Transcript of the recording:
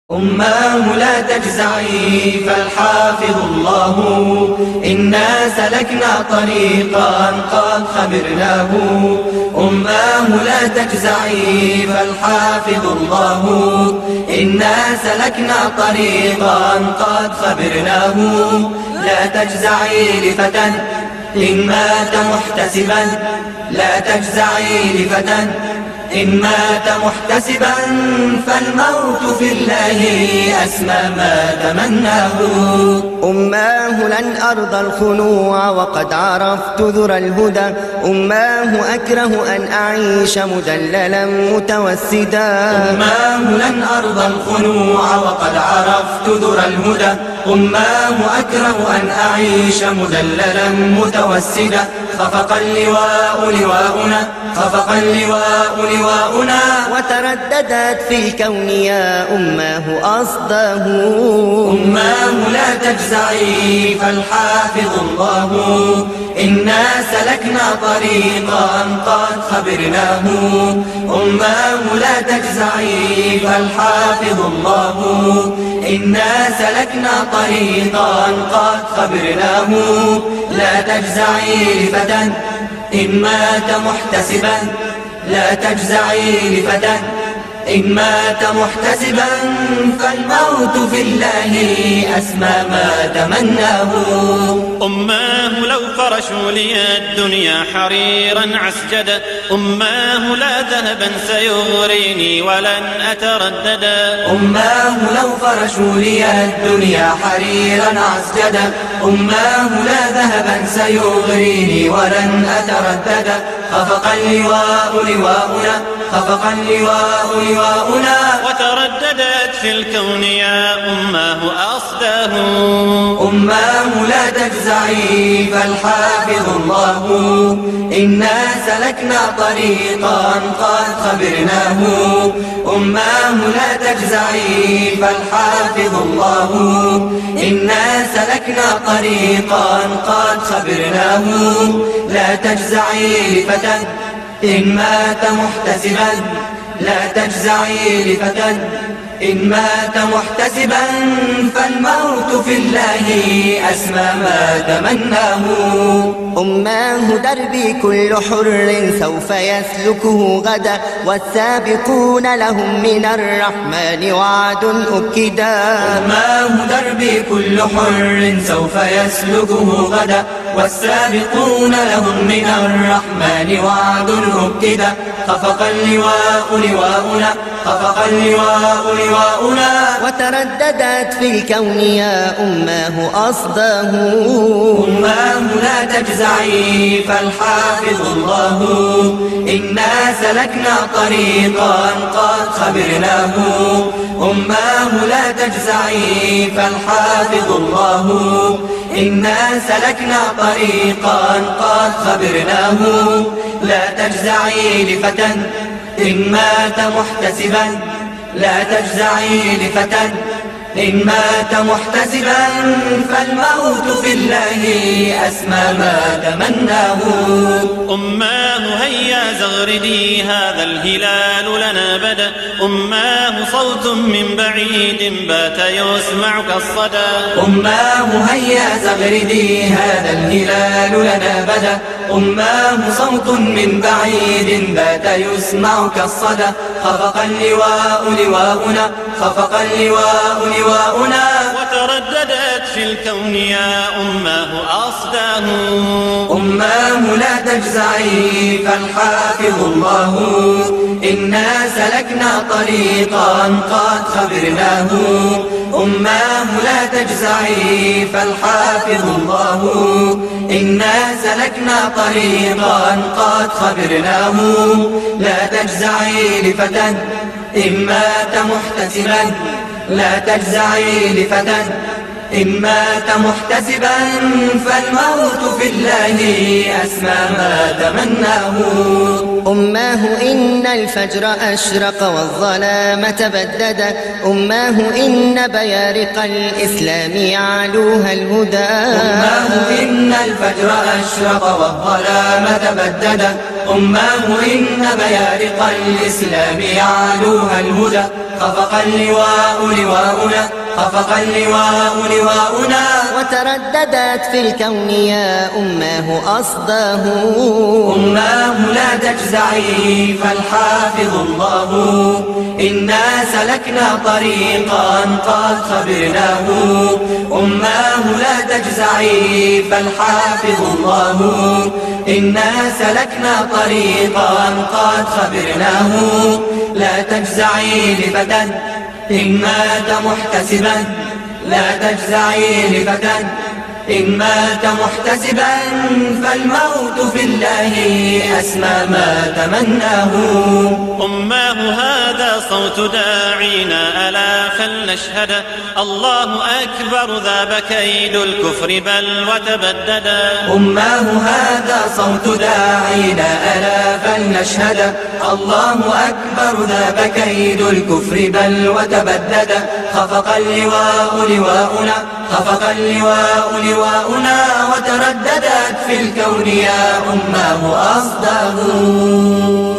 أماه لا تجزعي فالحافظ الله، إنا سلكنا طريقا قد خبرناه. أماه لا تجزعي فالحافظ الله، إنا سلكنا طريقا قد خبرناه. لا تجزعي لفتى إن مات محتسبا، لا تجزعي لفتى إن مات محتسبا، فالموت في الله أسمى ما تمناه. أماه لن أرضى الخنوع وقد عرفت ذرى الهدى، أماه أكره أن أعيش مدللا متوسدا. أماه لن أرضى الخنوع وقد عرفت ذرى الهدى، أماه أكره أن أعيش مدللا متوسدا. خفق اللواء لواؤنا، خفق اللواء لواؤنا، وترددت في الكون يا أماه أصداه. أماه لا تجزعي فالحافظ الله، إنا سلكنا طريقا قد خبرناه. أماه لا تجزعي فالحافظ الله، إنا سلكنا طريقا قد خبرناه. لا تجزعي لفتى إن مات محتسبا، لا تجزعي لفتى إن مات محتسبا، فالموت في الله أسمى ما تمناه. أماه لو فرشوا لي الدنيا حريرا عسجدا، أماه لا ذهبا سيغريني ولن أترددا. أماه لو فرشوا لي الدنيا حريرا عسجدا، أماه لا ذهبا سيغريني ولن أترددا. خفق اللواء لواؤنا، خفق اللواء لواؤنا، وترددت في الكون يا أماه أصداه. أماه لا تجزعي فالحافظ الله، إنا سلكنا طريقا قد خبرناه. أماه لا تجزعي فالحافظ الله، إنا سلكنا طريقا قد خبرناه. لا تجزعي لفتى إن مات محتسبا، لا تجزعي لفتى إن مات محتسبا، فالموت في الله أسمى ما تمناه. أماه دربي كل حر سوف يسلكه غدا، والسابقون لهم من الرحمن وعد أكدا. أماه دربي كل حر سوف يسلكه غدا، والسابقون لهم من الرحمن وعد أكدا. خفق اللواء لواؤنا، خفق اللواء لواؤنا، وترددت في الكون يا أماه أصداه. أماه لا تجزعي فالحافظ الله، إنا سلكنا طريقا قد خبرناه. أماه لا تجزعي فالحافظ الله، إنا سلكنا طريقا قد خبرناه. لا تجزعي لفتى إن مات محتسبا، لا تجزعي لفتى إن مات محتسبا، فالموت في الله أسمى ما تمناه. أماه هيا زغردي هذا الهلال لنا بدا، أماه صوت من بعيد بات يسمع كالصدى. أماه هيا زغردي هذا الهلال لنا بدا، أماه صوت من بعيد بات يسمع كالصدى. خفق اللواء لواؤنا، خفق اللواء لواؤنا، وترددت في الكون يا أماه أصداه. أماه لا تجزعي فالحافظ الله، إنا سلكنا طريقا قد خبرناه. أماه لا تجزعي فالحافظ الله، إنا سلكنا طريقا قد خبرناه. لا تجزعي لفتى إن مات محتسبا، لا تجزعي لفتى إن مات محتسبا، فالموت في الله أسمى ما تمناه. أماه إن الفجر أشرق والظلام تبدد، أماه إن بيارق الإسلام يعلوها الهدى. أماه إن الفجر أشرق والظلام تبدد، أماه إن بيارق الإسلام يعلوها الهدى. خفق اللواء لواؤنا، خفق اللواء لواؤنا. وترددت في الكون يا أماه أصداه. أماه لا تجزعي فالحافظ الله، إنا سلكنا طريقا قد خبرناه. أماه لا تجزعي فالحافظ الله، إنا سلكنا طريقا قد خبرناه. لا تجزعي لفتى إن مات محتسبا، لا تجزعي لفتى إن مات محتسبا، فالموت في الله أسمى ما تمناه. أماه هذا صوت داعينا ألا فلنشهد، الله أكبر ذاب كيد الكفر بل وتبددا. أماه هذا صوت داعينا ألا فلنشهد، الله أكبر ذاب كيد الكفر بل وتبددا. خفق اللواء لواؤنا، خفق اللواء لواؤنا، وترددت في الكون يا أماه أصداه.